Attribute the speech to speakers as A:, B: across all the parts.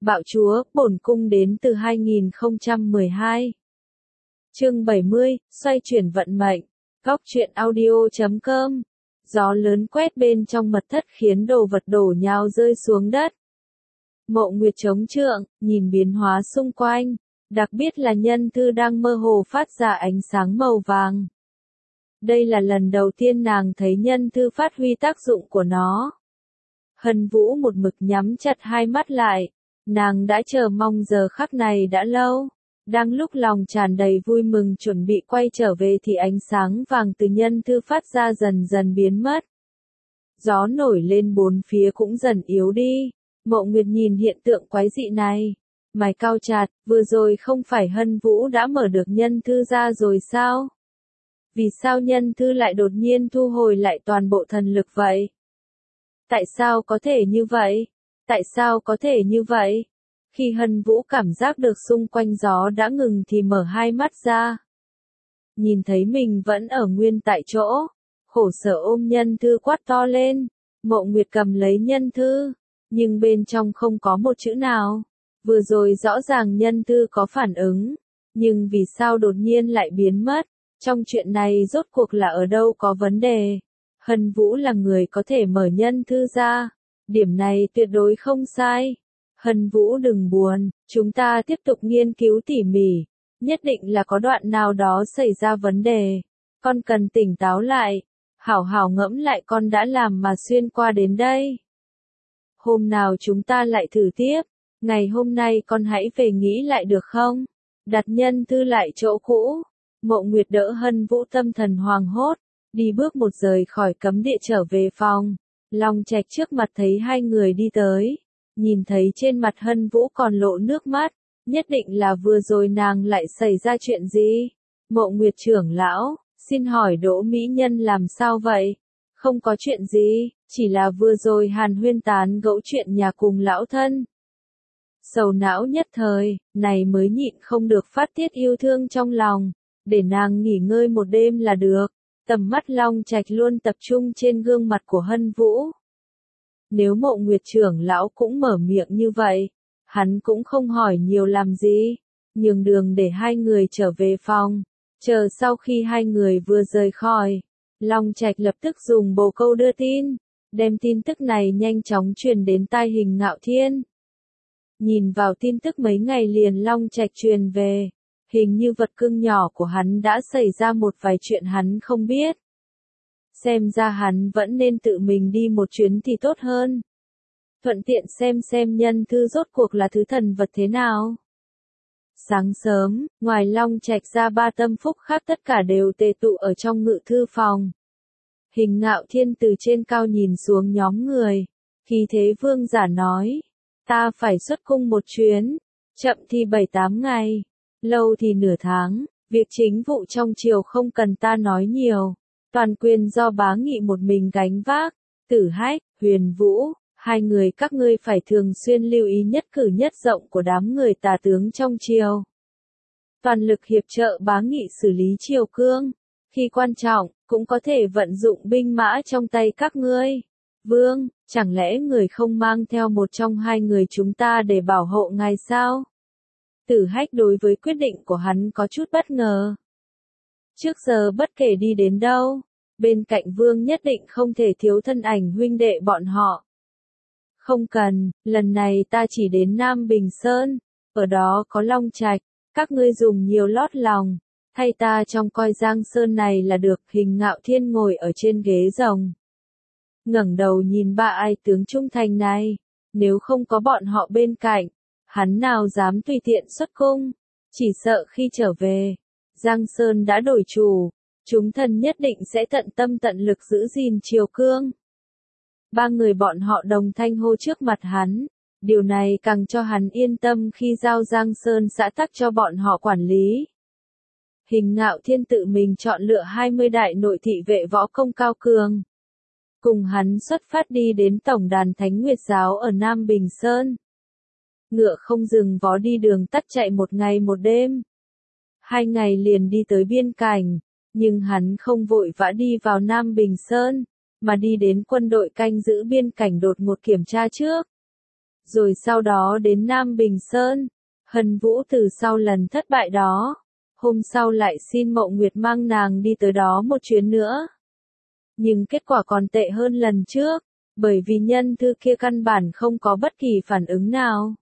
A: Bạo chúa, bổn cung đến từ 2012. Chương 70, xoay chuyển vận mệnh. Góc truyện audio.com. Gió lớn quét bên trong mật thất khiến đồ vật đổ nhào rơi xuống đất. Mộ Nguyệt chống trượng, nhìn biến hóa xung quanh, đặc biệt là nhân thư đang mơ hồ phát ra ánh sáng màu vàng. Đây là lần đầu tiên nàng thấy nhân thư phát huy tác dụng của nó. Hân Vũ một mực nhắm chặt hai mắt lại, nàng đã chờ mong giờ khắc này đã lâu. Đang lúc lòng tràn đầy vui mừng chuẩn bị quay trở về thì ánh sáng vàng từ nhân thư phát ra dần dần biến mất. Gió nổi lên bốn phía cũng dần yếu đi. Mộ Nguyệt nhìn hiện tượng quái dị này, mày cau chặt, vừa rồi không phải Hân Vũ đã mở được nhân thư ra rồi sao? Vì sao nhân thư lại đột nhiên thu hồi lại toàn bộ thần lực vậy? Tại sao có thể như vậy? Tại sao có thể như vậy? Khi Hân Vũ cảm giác được xung quanh gió đã ngừng thì mở hai mắt ra. Nhìn thấy mình vẫn ở nguyên tại chỗ, khổ sở ôm nhân thư quát to lên. Mộ Nguyệt cầm lấy nhân thư, nhưng bên trong không có một chữ nào. Vừa rồi rõ ràng nhân thư có phản ứng, nhưng vì sao đột nhiên lại biến mất? Trong chuyện này rốt cuộc là ở đâu có vấn đề? Hân Vũ là người có thể mở nhân thư ra. Điểm này tuyệt đối không sai. Hân Vũ đừng buồn, chúng ta tiếp tục nghiên cứu tỉ mỉ. Nhất định là có đoạn nào đó xảy ra vấn đề. Con cần tỉnh táo lại. Hảo hảo ngẫm lại con đã làm mà xuyên qua đến đây. Hôm nào chúng ta lại thử tiếp. Ngày hôm nay con hãy về nghĩ lại được không? Đặt nhân thư lại chỗ cũ. Mộ Nguyệt đỡ Hân Vũ tâm thần hoàng hốt. Đi bước một rời khỏi cấm địa trở về phòng. Long Trạch trước mặt thấy hai người đi tới. Nhìn thấy trên mặt Hân Vũ còn lộ nước mắt. Nhất định là vừa rồi nàng lại xảy ra chuyện gì? Mộ Nguyệt trưởng lão, xin hỏi Đỗ Mỹ Nhân làm sao vậy? Không có chuyện gì, chỉ là vừa rồi Hàn Huyên tán gẫu chuyện nhà cùng lão thân. Sầu não nhất thời, này mới nhịn không được phát tiết yêu thương trong lòng. Để nàng nghỉ ngơi một đêm là được. Tầm mắt Long Trạch luôn tập trung trên gương mặt của Hân Vũ. Nếu Mộ Nguyệt trưởng lão cũng mở miệng như vậy, hắn cũng không hỏi nhiều làm gì, nhường đường để hai người trở về phòng. Chờ sau khi hai người vừa rời khỏi, Long Trạch lập tức dùng bồ câu đưa tin, đem tin tức này nhanh chóng truyền đến tai Hình Ngạo Thiên. Nhìn vào tin tức mấy ngày liền Long Trạch truyền về, hình như vật cưng nhỏ của hắn đã xảy ra một vài chuyện hắn không biết. Xem ra hắn vẫn nên tự mình đi một chuyến thì tốt hơn. Thuận tiện xem nhân thư rốt cuộc là thứ thần vật thế nào. Sáng sớm, ngoài Long Trạch ra ba tâm phúc khác tất cả đều tề tụ ở trong ngự thư phòng. Hình Ngạo Thiên từ trên cao nhìn xuống nhóm người. Khí thế vương giả nói, ta phải xuất cung một chuyến, chậm thì 7-8 ngày, lâu thì nửa tháng, việc chính vụ trong triều không cần ta nói nhiều. Toàn quyền do Bá Nghị một mình gánh vác. Tử Hách, Huyền Vũ, hai người các ngươi phải thường xuyên lưu ý nhất cử nhất động của đám người tà tướng trong triều. Toàn lực hiệp trợ Bá Nghị xử lý triều cương. Khi quan trọng, cũng có thể vận dụng binh mã trong tay các ngươi. Vương, chẳng lẽ người không mang theo một trong hai người chúng ta để bảo hộ ngài sao? Tử Hách đối với quyết định của hắn có chút bất ngờ. Trước giờ bất kể đi đến đâu, bên cạnh vương nhất định không thể thiếu thân ảnh huynh đệ bọn họ. Không cần, lần này ta chỉ đến Nam Bình Sơn, ở đó có Long Trạch, các ngươi dùng nhiều lót lòng, thay ta trông coi Giang Sơn này là được. Hình Ngạo Thiên ngồi ở trên ghế rồng. Ngẩng đầu nhìn ba ai tướng trung thành này, nếu không có bọn họ bên cạnh, hắn nào dám tùy tiện xuất cung, chỉ sợ khi trở về. Giang Sơn đã đổi chủ, chúng thần nhất định sẽ tận tâm tận lực giữ gìn triều cương. Ba người bọn họ đồng thanh hô trước mặt hắn, điều này càng cho hắn yên tâm khi giao Giang Sơn xã tắc cho bọn họ quản lý. Hình Ngạo Thiên tự mình chọn lựa 20 đại nội thị vệ võ công cao cường. Cùng hắn xuất phát đi đến tổng đàn Thánh Nguyệt Giáo ở Nam Bình Sơn. Ngựa không dừng vó đi đường tắt chạy một ngày một đêm. 2 ngày liền đi tới biên cảnh, nhưng hắn không vội vã đi vào Nam Bình Sơn, mà đi đến quân đội canh giữ biên cảnh đột ngột kiểm tra trước. rồi sau đó đến Nam Bình Sơn. Hân Vũ từ sau lần thất bại đó, hôm sau lại xin Mộ Nguyệt mang nàng đi tới đó một chuyến nữa. Nhưng kết quả còn tệ hơn lần trước, bởi vì nhân thư kia căn bản không có bất kỳ phản ứng nào.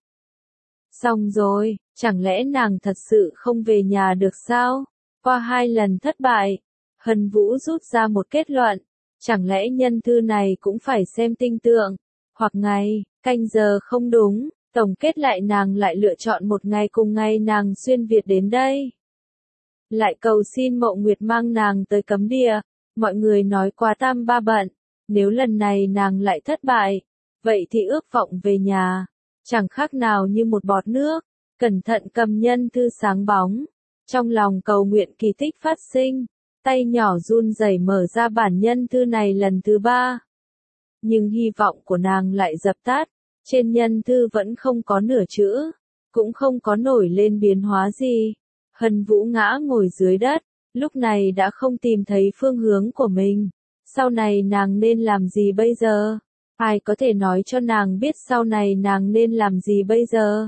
A: Xong rồi, chẳng lẽ nàng thật sự không về nhà được sao? Qua 2 lần thất bại, Hân Vũ rút ra một kết luận, chẳng lẽ nhân thư này cũng phải xem tinh tượng, hoặc ngày, canh giờ không đúng, tổng kết lại nàng lại lựa chọn một ngày cùng ngày nàng xuyên Việt đến đây. Lại cầu xin Mộ Nguyệt mang nàng tới cấm địa, mọi người nói quá tam ba bận, nếu lần này nàng lại thất bại, vậy thì ước vọng về nhà, chẳng khác nào như một bọt nước, cẩn thận cầm nhân thư sáng bóng, trong lòng cầu nguyện kỳ tích phát sinh, tay nhỏ run rẩy mở ra bản nhân thư này lần thứ 3. Nhưng hy vọng của nàng lại dập tắt, trên nhân thư vẫn không có nửa chữ, cũng không có nổi lên biến hóa gì. Hân Vũ ngã ngồi dưới đất, lúc này đã không tìm thấy phương hướng của mình. Sau này nàng nên làm gì bây giờ? Ai có thể nói cho nàng biết sau này nàng nên làm gì bây giờ?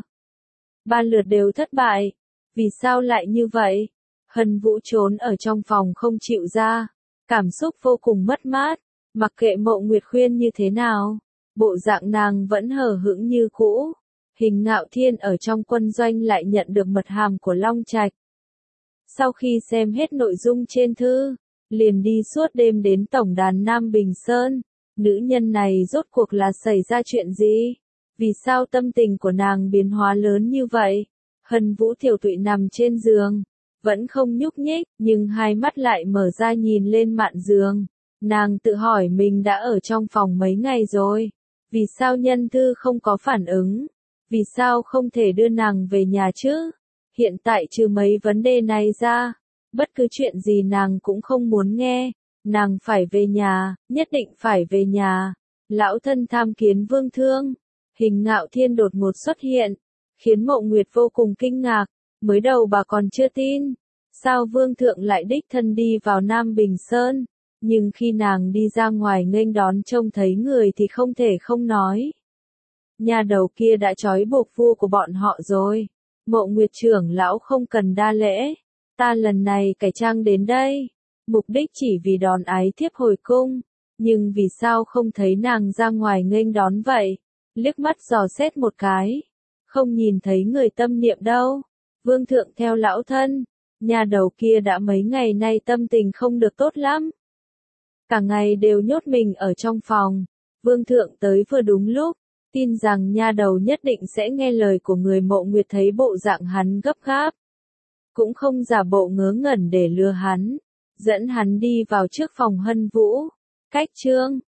A: 3 lượt đều thất bại. Vì sao lại như vậy? Hân Vũ trốn ở trong phòng không chịu ra. Cảm xúc vô cùng mất mát. Mặc kệ Mộ Nguyệt khuyên như thế nào, bộ dạng nàng vẫn hờ hững như cũ. Hình Ngạo Thiên ở trong quân doanh lại nhận được mật hàm của Long Trạch. Sau khi xem hết nội dung trên thư, liền đi suốt đêm đến tổng đàn Nam Bình Sơn. Nữ nhân này rốt cuộc là xảy ra chuyện gì? Vì sao tâm tình của nàng biến hóa lớn như vậy? Hân Vũ tiểu tụy nằm trên giường, vẫn không nhúc nhích, nhưng hai mắt lại mở ra nhìn lên mạn giường. Nàng tự hỏi mình đã ở trong phòng mấy ngày rồi. Vì sao nhân thư không có phản ứng? Vì sao không thể đưa nàng về nhà chứ? Hiện tại trừ mấy vấn đề này ra, bất cứ chuyện gì nàng cũng không muốn nghe. Nàng phải về nhà, nhất định phải về nhà. Lão thân tham kiến vương thương. Hình Ngạo Thiên đột ngột xuất hiện, khiến Mộ Nguyệt vô cùng kinh ngạc. Mới đầu bà còn chưa tin, sao vương thượng lại đích thân đi vào Nam Bình Sơn. Nhưng khi nàng đi ra ngoài nghênh đón trông thấy người thì không thể không nói. Nhà đầu kia đã trói buộc vua của bọn họ rồi. Mộ Nguyệt trưởng lão không cần đa lễ. Ta lần này cải trang đến đây, mục đích chỉ vì đón ái thiếp hồi cung. Nhưng vì sao không thấy nàng ra ngoài nghênh đón vậy? Liếc mắt dò xét một cái, không nhìn thấy người tâm niệm đâu. Vương thượng theo lão thân, nhà đầu kia đã mấy ngày nay tâm tình không được tốt lắm. Cả ngày đều nhốt mình ở trong phòng. Vương thượng tới vừa đúng lúc, tin rằng nha đầu nhất định sẽ nghe lời của người. Mộ Nguyệt thấy bộ dạng hắn gấp gáp, cũng không giả bộ ngớ ngẩn để lừa hắn, dẫn hắn đi vào trước phòng Hân Vũ. Cách chương